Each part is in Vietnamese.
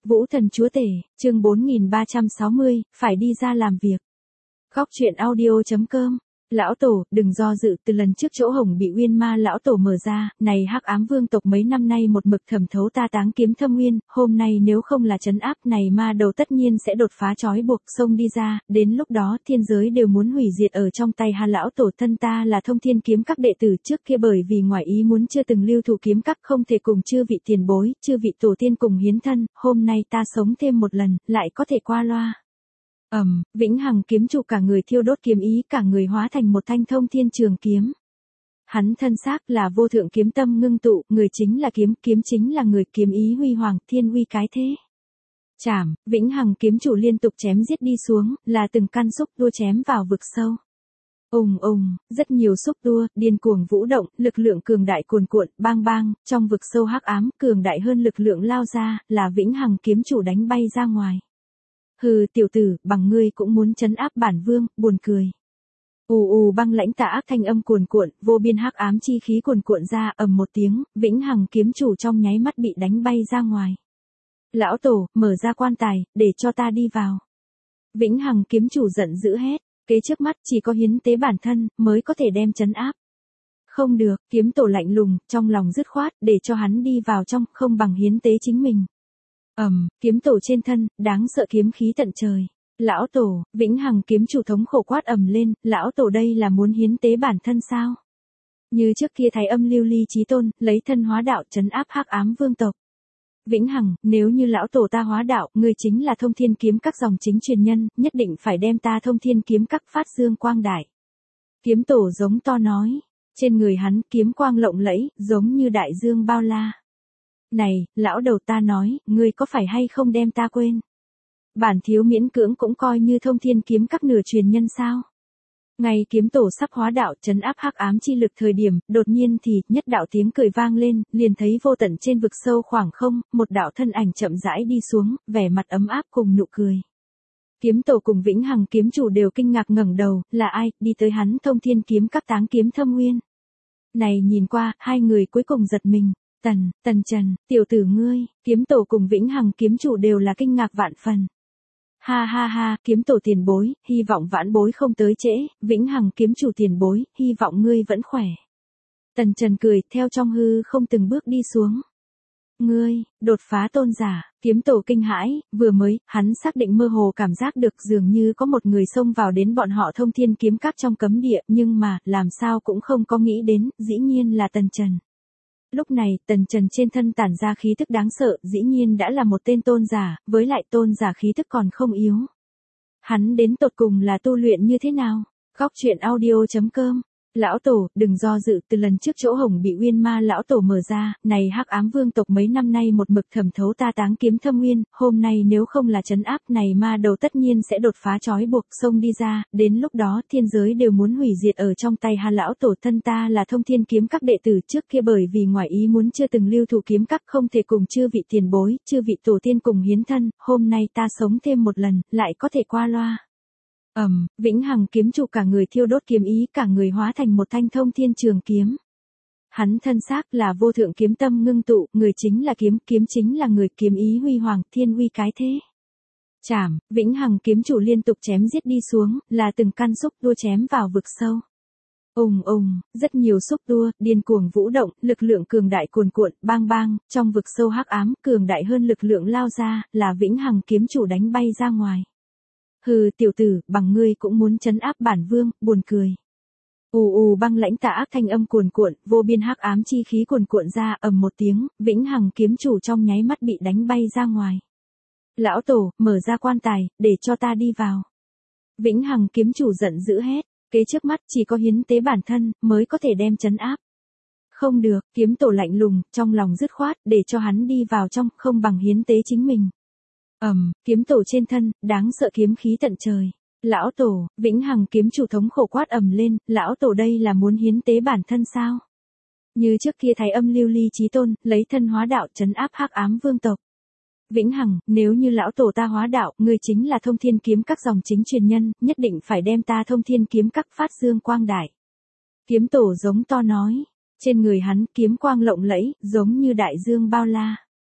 Vũ Thần Chúa Tể, chương 4360, phải đi ra làm việc. Góc truyện audio.com. Lão Tổ, đừng do dự, từ lần trước chỗ hổng bị Uyên Ma lão tổ mở ra, này hắc ám vương tộc mấy năm nay một mực thẩm thấu ta Táng Kiếm Thâm Nguyên, hôm nay nếu không là trấn áp này ma đầu tất nhiên sẽ đột phá trói buộc xông đi ra, đến lúc đó thiên giới đều muốn hủy diệt ở trong tay Hà lão tổ. Thân ta là Thông Thiên Kiếm các đệ tử trước kia bởi vì ngoài ý muốn chưa từng lưu thủ kiếm các, không thể cùng chư vị tiền bối, chư vị tổ tiên cùng hiến thân, hôm nay ta sống thêm một lần, lại có thể qua loa. Vĩnh Hằng kiếm chủ cả người thiêu đốt kiếm ý, cả người hóa thành một thanh thông thiên trường kiếm. Hắn thân xác là vô thượng kiếm tâm ngưng tụ, người chính là kiếm, kiếm chính là người, kiếm ý huy hoàng, thiên uy cái thế. Chảm, Vĩnh Hằng kiếm chủ liên tục chém giết đi xuống, là từng căn xúc tua chém vào vực sâu. Rất nhiều xúc tua, điên cuồng vũ động, lực lượng cường đại cuồn cuộn, bang bang, trong vực sâu hắc ám, cường đại hơn lực lượng lao ra, là Vĩnh Hằng kiếm chủ đánh bay ra ngoài. Hừ, tiểu tử, bằng ngươi cũng muốn trấn áp bản vương, buồn cười. Băng lãnh tà ác thanh âm cuồn cuộn, vô biên hắc ám chi khí cuồn cuộn ra, ầm một tiếng, Vĩnh Hằng kiếm chủ trong nháy mắt bị đánh bay ra ngoài. Lão tổ, mở ra quan tài, để cho ta đi vào. Vĩnh Hằng kiếm chủ giận dữ hét, kế trước mắt chỉ có hiến tế bản thân, mới có thể đem trấn áp. Không được, kiếm tổ lạnh lùng, trong lòng dứt khoát, để cho hắn đi vào trong, không bằng hiến tế chính mình. Kiếm tổ trên thân, đáng sợ kiếm khí tận trời. Lão tổ, Vĩnh Hằng kiếm chủ thống khổ quát ầm lên, lão tổ đây là muốn hiến tế bản thân sao? Như trước kia Thái Âm Lưu Ly chí tôn, lấy thân hóa đạo trấn áp hắc ám vương tộc. Vĩnh Hằng, nếu như lão tổ ta hóa đạo, ngươi chính là Thông Thiên kiếm các dòng chính truyền nhân, nhất định phải đem ta Thông Thiên kiếm các phát dương quang đại. Kiếm tổ giống to nói, trên người hắn kiếm quang lộng lẫy, giống như đại dương bao la. Này, lão đầu ta nói, ngươi có phải hay không đem ta quên? Bản thiếu miễn cưỡng cũng coi như Thông Thiên kiếm các nửa truyền nhân sao? Ngày kiếm tổ sắp hóa đạo trấn áp hắc ám chi lực thời điểm, đột nhiên thì, nhất đạo tiếng cười vang lên, liền thấy vô tận trên vực sâu khoảng không, một đạo thân ảnh chậm rãi đi xuống, vẻ mặt ấm áp cùng nụ cười. Kiếm tổ cùng Vĩnh Hằng kiếm chủ đều kinh ngạc ngẩng đầu, là ai, đi tới hắn Thông Thiên kiếm các Táng Kiếm Thâm Nguyên. Này nhìn qua, hai người cuối cùng giật mình. Tần Trần, tiểu tử ngươi, kiếm tổ cùng Vĩnh Hằng kiếm chủ đều là kinh ngạc vạn phần. Ha, kiếm tổ tiền bối, hy vọng vãn bối không tới trễ, Vĩnh Hằng kiếm chủ tiền bối, hy vọng ngươi vẫn khỏe. Tần Trần cười, theo trong hư không từng bước đi xuống. Ngươi, đột phá tôn giả, kiếm tổ kinh hãi, vừa mới, hắn xác định mơ hồ cảm giác được dường như có một người xông vào đến bọn họ Thông Thiên kiếm các trong cấm địa, nhưng mà, làm sao cũng không có nghĩ đến, dĩ nhiên là Tần Trần. Lúc này, Tần Trần trên thân tản ra khí tức đáng sợ, dĩ nhiên đã là một tên tôn giả, với lại tôn giả khí tức còn không yếu. Hắn đến tột cùng là tu luyện như thế nào? Góc truyện audio.com. Lão tổ, đừng do dự, từ lần trước chỗ hổng bị Uyên Ma lão tổ mở ra, này hắc ám vương tộc mấy năm nay một mực thẩm thấu ta Táng Kiếm Thâm Nguyên, hôm nay nếu không là trấn áp này ma đầu tất nhiên sẽ đột phá trói buộc xông đi ra, đến lúc đó thiên giới đều muốn hủy diệt ở trong tay Hà lão tổ. Thân ta là Thông Thiên kiếm các đệ tử trước kia bởi vì ngoài ý muốn chưa từng lưu thủ kiếm các, không thể cùng chư vị tiền bối, chư vị tổ tiên cùng hiến thân, hôm nay ta sống thêm một lần, lại có thể qua loa. Vĩnh Hằng kiếm chủ cả người thiêu đốt kiếm ý, cả người hóa thành một thanh thông thiên trường kiếm. Hắn thân xác là vô thượng kiếm tâm ngưng tụ, người chính là kiếm, kiếm chính là người, kiếm ý huy hoàng, thiên uy cái thế. Chảm, Vĩnh Hằng kiếm chủ liên tục chém giết đi xuống, là từng căn xúc tua chém vào vực sâu. Rất nhiều xúc tua, điên cuồng vũ động, lực lượng cường đại cuồn cuộn, bang bang, trong vực sâu hắc ám, cường đại hơn lực lượng lao ra, là Vĩnh Hằng kiếm chủ đánh bay ra ngoài. Hừ, tiểu tử, bằng ngươi cũng muốn trấn áp bản vương, buồn cười. Băng lãnh tà ác thanh âm cuồn cuộn, vô biên hắc ám chi khí cuồn cuộn ra, ầm một tiếng, Vĩnh Hằng kiếm chủ trong nháy mắt bị đánh bay ra ngoài. Lão tổ, mở ra quan tài, để cho ta đi vào. Vĩnh Hằng kiếm chủ giận dữ hét, kế trước mắt chỉ có hiến tế bản thân, mới có thể đem trấn áp. Không được, kiếm tổ lạnh lùng, trong lòng dứt khoát, để cho hắn đi vào trong, không bằng hiến tế chính mình. Kiếm tổ trên thân, đáng sợ kiếm khí tận trời. Lão tổ, Vĩnh Hằng kiếm chủ thống khổ quát ầm lên, lão tổ đây là muốn hiến tế bản thân sao? Như trước kia Thái Âm Lưu Ly chí tôn, lấy thân hóa đạo trấn áp hắc ám vương tộc. Vĩnh Hằng, nếu như lão tổ ta hóa đạo, ngươi chính là Thông Thiên kiếm các dòng chính truyền nhân, nhất định phải đem ta Thông Thiên kiếm các phát dương quang đại. Kiếm tổ giống to nói, trên người hắn kiếm quang lộng lẫy, giống như đại dương bao la.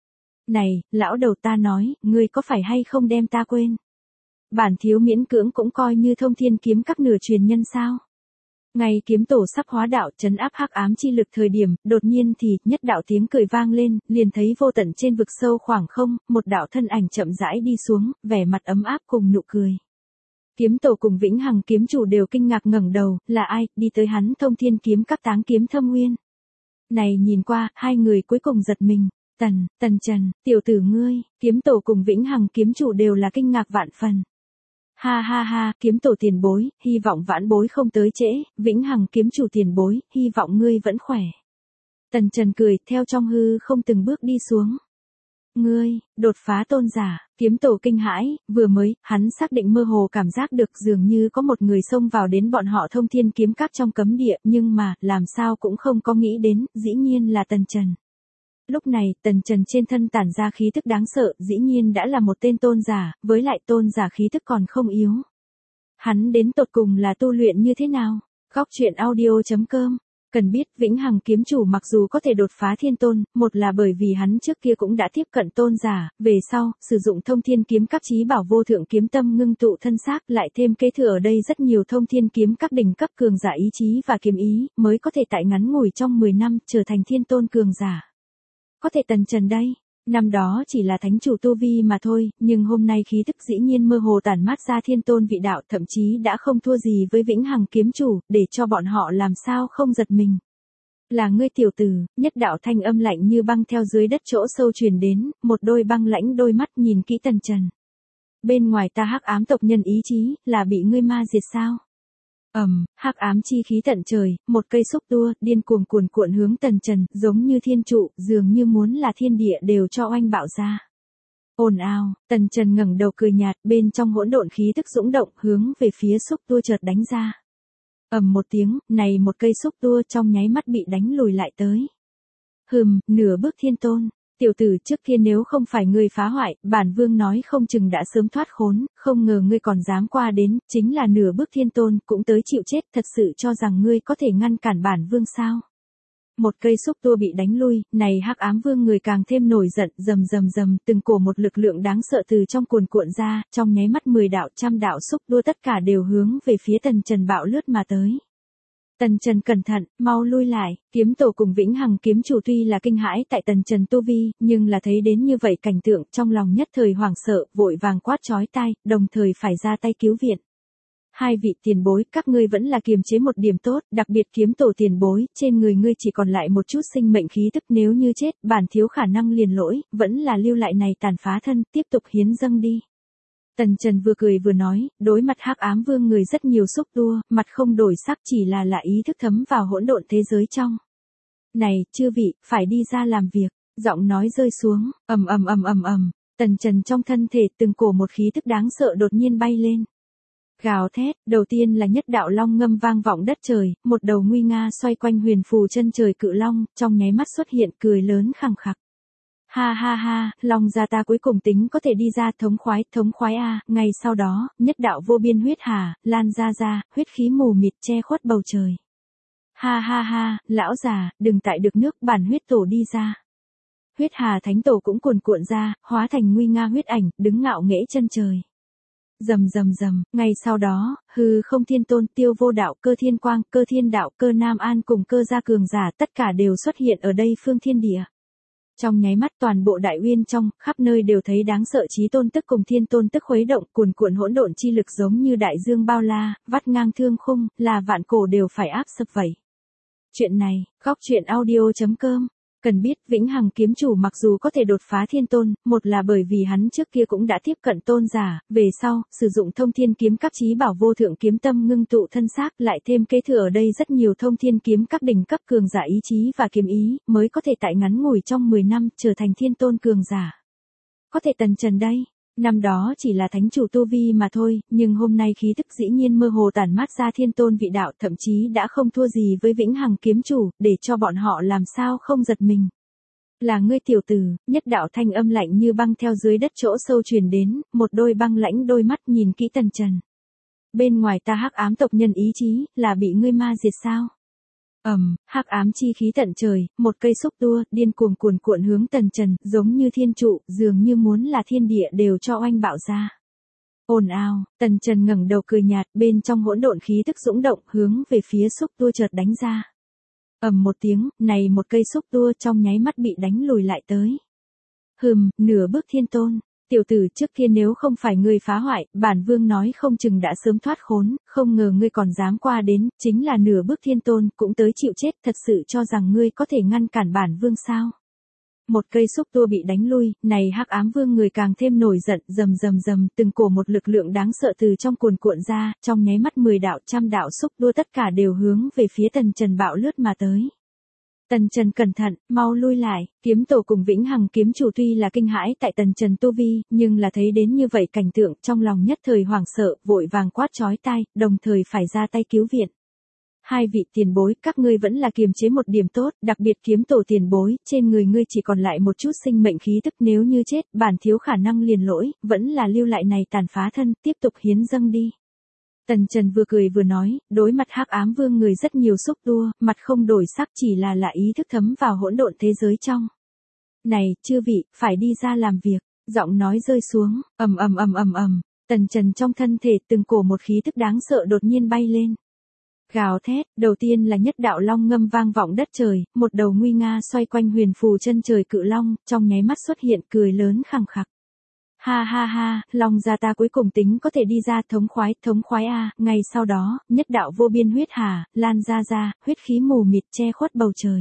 Này, lão đầu ta nói, ngươi có phải hay không đem ta quên? Bản thiếu miễn cưỡng cũng coi như thông thiên kiếm các nửa truyền nhân sao? Ngày kiếm tổ sắp hóa đạo trấn áp hắc ám chi lực thời điểm, đột nhiên thì, nhất đạo tiếng cười vang lên, liền thấy vô tận trên vực sâu khoảng không, một đạo thân ảnh chậm rãi đi xuống, vẻ mặt ấm áp cùng nụ cười. Kiếm tổ cùng Vĩnh Hằng kiếm chủ đều kinh ngạc ngẩng đầu, là ai, đi tới hắn thông thiên kiếm các táng kiếm thâm nguyên. Này nhìn qua, hai người cuối cùng giật mình. Tần Trần, tiểu tử ngươi, kiếm tổ cùng Vĩnh Hằng kiếm chủ đều là kinh ngạc vạn phần. Ha ha ha, kiếm tổ tiền bối, hy vọng vãn bối không tới trễ, Vĩnh Hằng kiếm chủ tiền bối, hy vọng ngươi vẫn khỏe. Tần Trần cười, theo trong hư không từng bước đi xuống. Ngươi, đột phá tôn giả, kiếm tổ kinh hãi, vừa mới, hắn xác định mơ hồ cảm giác được dường như có một người xông vào đến bọn họ thông thiên kiếm các trong cấm địa, nhưng mà, làm sao cũng không có nghĩ đến, dĩ nhiên là Tần Trần. Lúc này, Tần Trần trên thân tản ra khí tức đáng sợ, dĩ nhiên đã là một tên tôn giả, với lại tôn giả khí tức còn không yếu. Hắn đến tột cùng là tu luyện như thế nào? Góc truyện audio.com. Cần biết, Vĩnh Hằng kiếm chủ mặc dù có thể đột phá thiên tôn, một là bởi vì hắn trước kia cũng đã tiếp cận tôn giả, về sau, sử dụng thông thiên kiếm các chí bảo vô thượng kiếm tâm ngưng tụ thân xác, lại thêm kế thừa ở đây rất nhiều thông thiên kiếm các đỉnh cấp cường giả ý chí và kiếm ý, mới có thể tại ngắn ngủi trong 10 năm, trở thành thiên tôn cường giả. Có thể Tần Trần đây, năm đó chỉ là thánh chủ tu vi mà thôi, nhưng hôm nay khí tức dĩ nhiên mơ hồ tản mát ra thiên tôn vị đạo, thậm chí đã không thua gì với Vĩnh Hằng kiếm chủ, để cho bọn họ làm sao không giật mình. Là ngươi tiểu tử, nhất đạo thanh âm lạnh như băng theo dưới đất chỗ sâu truyền đến, một đôi băng lãnh đôi mắt nhìn kỹ Tần Trần. Bên ngoài ta hắc ám tộc nhân ý chí, là bị ngươi ma diệt sao? Hắc ám chi khí tận trời, một cây xúc tua, điên cuồng cuồn cuộn hướng Tần Trần, giống như thiên trụ, dường như muốn là thiên địa đều cho oanh bạo ra. Ồn ào, Tần Trần ngẩng đầu cười nhạt, bên trong hỗn độn khí tức dũng động, hướng về phía xúc tua chợt đánh ra. Một tiếng, này một cây xúc tua trong nháy mắt bị đánh lùi lại tới. Nửa bước thiên tôn. Tiểu tử trước kia nếu không phải ngươi phá hoại, bản vương nói không chừng đã sớm thoát khốn, không ngờ ngươi còn dám qua đến, chính là nửa bước thiên tôn, cũng tới chịu chết, thật sự cho rằng ngươi có thể ngăn cản bản vương sao? Một cây xúc tua bị đánh lui, này hắc ám vương người càng thêm nổi giận, rầm, từng cổ một lực lượng đáng sợ từ trong cuồn cuộn ra, trong nháy mắt 10 đạo trăm đạo xúc tua tất cả đều hướng về phía Tần Trần bạo lướt mà tới. Tần Trần cẩn thận, mau lui lại, kiếm tổ cùng Vĩnh Hằng kiếm chủ tuy là kinh hãi tại Tần Trần tu vi, nhưng là thấy đến như vậy cảnh tượng, trong lòng nhất thời hoảng sợ, vội vàng quát chói tai, đồng thời phải ra tay cứu viện. Hai vị tiền bối, các ngươi vẫn là kiềm chế một điểm tốt, đặc biệt kiếm tổ tiền bối, trên người ngươi chỉ còn lại một chút sinh mệnh khí tức, nếu như chết, bản thiếu khả năng liền lỗi, vẫn là lưu lại này tàn phá thân, tiếp tục hiến dâng đi. Tần Trần vừa cười vừa nói, đối mặt hắc ám vương người rất nhiều xúc tua, mặt không đổi sắc, chỉ là ý thức thấm vào hỗn độn thế giới trong. Này, chư vị, phải đi ra làm việc, giọng nói rơi xuống, ầm. Tần Trần trong thân thể từng cổ một khí tức đáng sợ đột nhiên bay lên. Gào thét, đầu tiên là nhất đạo long ngâm vang vọng đất trời, một đầu nguy nga xoay quanh huyền phù chân trời cự long, trong nháy mắt xuất hiện cười lớn khẳng khặc. Ha ha ha, long gia ta cuối cùng tính có thể đi ra, thống khoái a. Ngay sau đó, nhất đạo vô biên huyết hà, lan ra, huyết khí mù mịt che khuất bầu trời. Ha ha ha, lão già, đừng tại được nước, bản huyết tổ đi ra. Huyết hà thánh tổ cũng cuồn cuộn ra, hóa thành nguy nga huyết ảnh, đứng ngạo nghễ chân trời. Rầm, ngay sau đó, hư không thiên tôn, tiêu vô đạo, cơ thiên quang, cơ thiên đạo, cơ nam an cùng cơ gia cường giả tất cả đều xuất hiện ở đây phương thiên địa. Trong nháy mắt toàn bộ đại uyên trong, khắp nơi đều thấy đáng sợ chí tôn tức cùng thiên tôn tức khuấy động, cuồn cuộn hỗn độn chi lực giống như đại dương bao la, vắt ngang thương khung, là vạn cổ đều phải áp sập vậy. Chuyện này, góc truyện audio.com. Cần biết, Vĩnh Hằng kiếm chủ mặc dù có thể đột phá thiên tôn, một là bởi vì hắn trước kia cũng đã tiếp cận tôn giả, về sau, sử dụng thông thiên kiếm các chí bảo vô thượng kiếm tâm ngưng tụ thân xác, lại thêm kế thừa ở đây rất nhiều thông thiên kiếm các đỉnh cấp cường giả ý chí và kiếm ý, mới có thể tại ngắn ngủi trong 10 năm, trở thành thiên tôn cường giả. Có thể Tần Trần đây, năm đó chỉ là thánh chủ tu vi mà thôi, nhưng hôm nay khí tức dĩ nhiên mơ hồ tản mát ra thiên tôn vị đạo, thậm chí đã không thua gì với Vĩnh Hằng kiếm chủ, để cho bọn họ làm sao không giật mình. Là ngươi tiểu tử, nhất đạo thanh âm lạnh như băng theo dưới đất chỗ sâu truyền đến, một đôi băng lãnh đôi mắt nhìn kỹ Tần Trần. Bên ngoài ta hắc ám tộc nhân ý chí, là bị ngươi ma diệt sao? Hắc ám chi khí tận trời, một cây xúc tua, điên cuồng cuồn cuộn hướng Tần Trần, giống như thiên trụ, dường như muốn là thiên địa đều cho oanh bạo ra. Ồn ào, Tần Trần ngẩng đầu cười nhạt, bên trong hỗn độn khí tức dũng động, hướng về phía xúc tua chợt đánh ra. Một tiếng, này một cây xúc tua trong nháy mắt bị đánh lùi lại tới. Nửa bước thiên tôn. Tiểu tử, trước kia nếu không phải ngươi phá hoại, bản vương nói không chừng đã sớm thoát khốn, không ngờ ngươi còn dám qua đến, chính là nửa bước thiên tôn, cũng tới chịu chết, thật sự cho rằng ngươi có thể ngăn cản bản vương sao? Một cây xúc tua bị đánh lui, này hắc ám vương người càng thêm nổi giận, rầm, từng cổ một lực lượng đáng sợ từ trong cuồn cuộn ra, trong nháy mắt 10 đạo, trăm đạo xúc tua tất cả đều hướng về phía Tần Trần bạo lướt mà tới. Tần Trần cẩn thận, mau lui lại, kiếm tổ cùng Vĩnh Hằng kiếm chủ tuy là kinh hãi tại Tần Trần tu vi, nhưng là thấy đến như vậy cảnh tượng, trong lòng nhất thời hoảng sợ, vội vàng quát chói tai, đồng thời phải ra tay cứu viện. Hai vị tiền bối, các ngươi vẫn là kiềm chế một điểm tốt, đặc biệt kiếm tổ tiền bối, trên người ngươi chỉ còn lại một chút sinh mệnh khí tức, nếu như chết, bản thiếu khả năng liền lỗi, vẫn là lưu lại này tàn phá thân, tiếp tục hiến dâng đi. Tần Trần vừa cười vừa nói, đối mặt hắc ám vương người rất nhiều xúc tua, mặt không đổi sắc, chỉ là ý thức thấm vào hỗn độn thế giới trong. Này, chư vị, phải đi ra làm việc, giọng nói rơi xuống, ầm. Tần Trần trong thân thể từng cổ một khí tức đáng sợ đột nhiên bay lên. Gào thét, đầu tiên là nhất đạo long ngâm vang vọng đất trời, một đầu nguy nga xoay quanh huyền phù chân trời cự long, trong nháy mắt xuất hiện cười lớn khẳng khặc. Ha, long gia ta cuối cùng tính có thể đi ra, thống khoái a. Ngay sau đó, nhất đạo vô biên huyết hà, lan ra, huyết khí mù mịt che khuất bầu trời.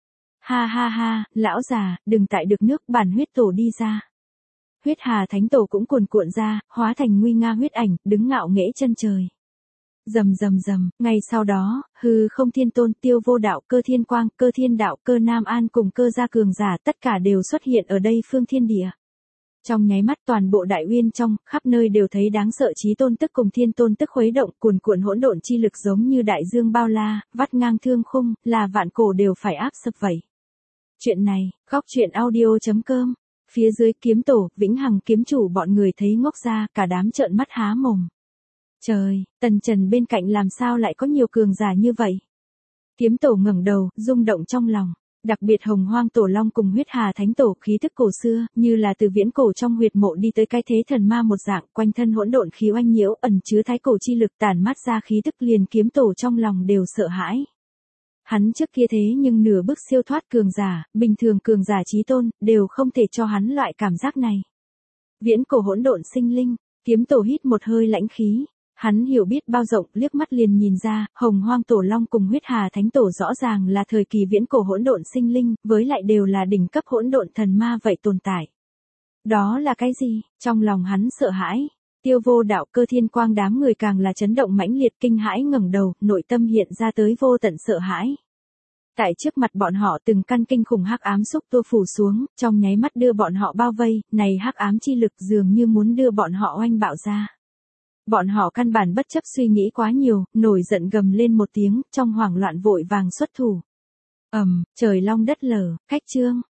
Ha, lão già, đừng tại được nước, bản huyết tổ đi ra. Huyết hà thánh tổ cũng cuồn cuộn ra, hóa thành nguy nga huyết ảnh, đứng ngạo nghễ chân trời. Rầm, ngay sau đó, hư không thiên tôn, tiêu vô đạo, cơ thiên quang, cơ thiên đạo, cơ nam an cùng cơ gia cường giả tất cả đều xuất hiện ở đây phương thiên địa. Trong nháy mắt toàn bộ đại uyên trong, khắp nơi đều thấy đáng sợ chí tôn tức cùng thiên tôn tức khuấy động, cuồn cuộn hỗn độn chi lực giống như đại dương bao la, vắt ngang thương khung, là vạn cổ đều phải áp sập vậy. Chuyện này, goctruyện.audio.com, phía dưới kiếm tổ, Vĩnh Hằng kiếm chủ bọn người thấy ngốc ra, cả đám trợn mắt há mồm. Trời, Tần Trần bên cạnh làm sao lại có nhiều cường giả như vậy? Kiếm tổ ngẩng đầu, rung động trong lòng. Đặc biệt Hồng Hoang Tổ Long cùng huyết hà thánh tổ khí thức cổ xưa, như là từ viễn cổ trong huyệt mộ đi tới cái thế thần ma một dạng, quanh thân hỗn độn khí oanh nhiễu, ẩn chứa thái cổ chi lực, tản mát ra khí tức, liền kiếm tổ trong lòng đều sợ hãi. Hắn trước kia thế nhưng nửa bước siêu thoát cường giả, bình thường cường giả chí tôn, đều không thể cho hắn loại cảm giác này. Viễn cổ hỗn độn sinh linh, kiếm tổ hít một hơi lãnh khí. Hắn hiểu biết bao rộng, liếc mắt liền nhìn ra, Hồng Hoang Tổ Long cùng huyết hà thánh tổ rõ ràng là thời kỳ viễn cổ hỗn độn sinh linh, với lại đều là đỉnh cấp hỗn độn thần ma vậy tồn tại. Đó là cái gì? Trong lòng hắn sợ hãi. Tiêu vô đạo, cơ thiên quang đám người càng là chấn động mãnh liệt, kinh hãi ngẩng đầu, nội tâm hiện ra tới vô tận sợ hãi. Tại trước mặt bọn họ từng căn kinh khủng hắc ám xúc tua phủ xuống, trong nháy mắt đưa bọn họ bao vây, này hắc ám chi lực dường như muốn đưa bọn họ oanh bạo ra. Bọn họ căn bản bất chấp suy nghĩ quá nhiều, nổi giận gầm lên một tiếng, trong hoảng loạn vội vàng xuất thủ. Trời long đất lở, cách chương.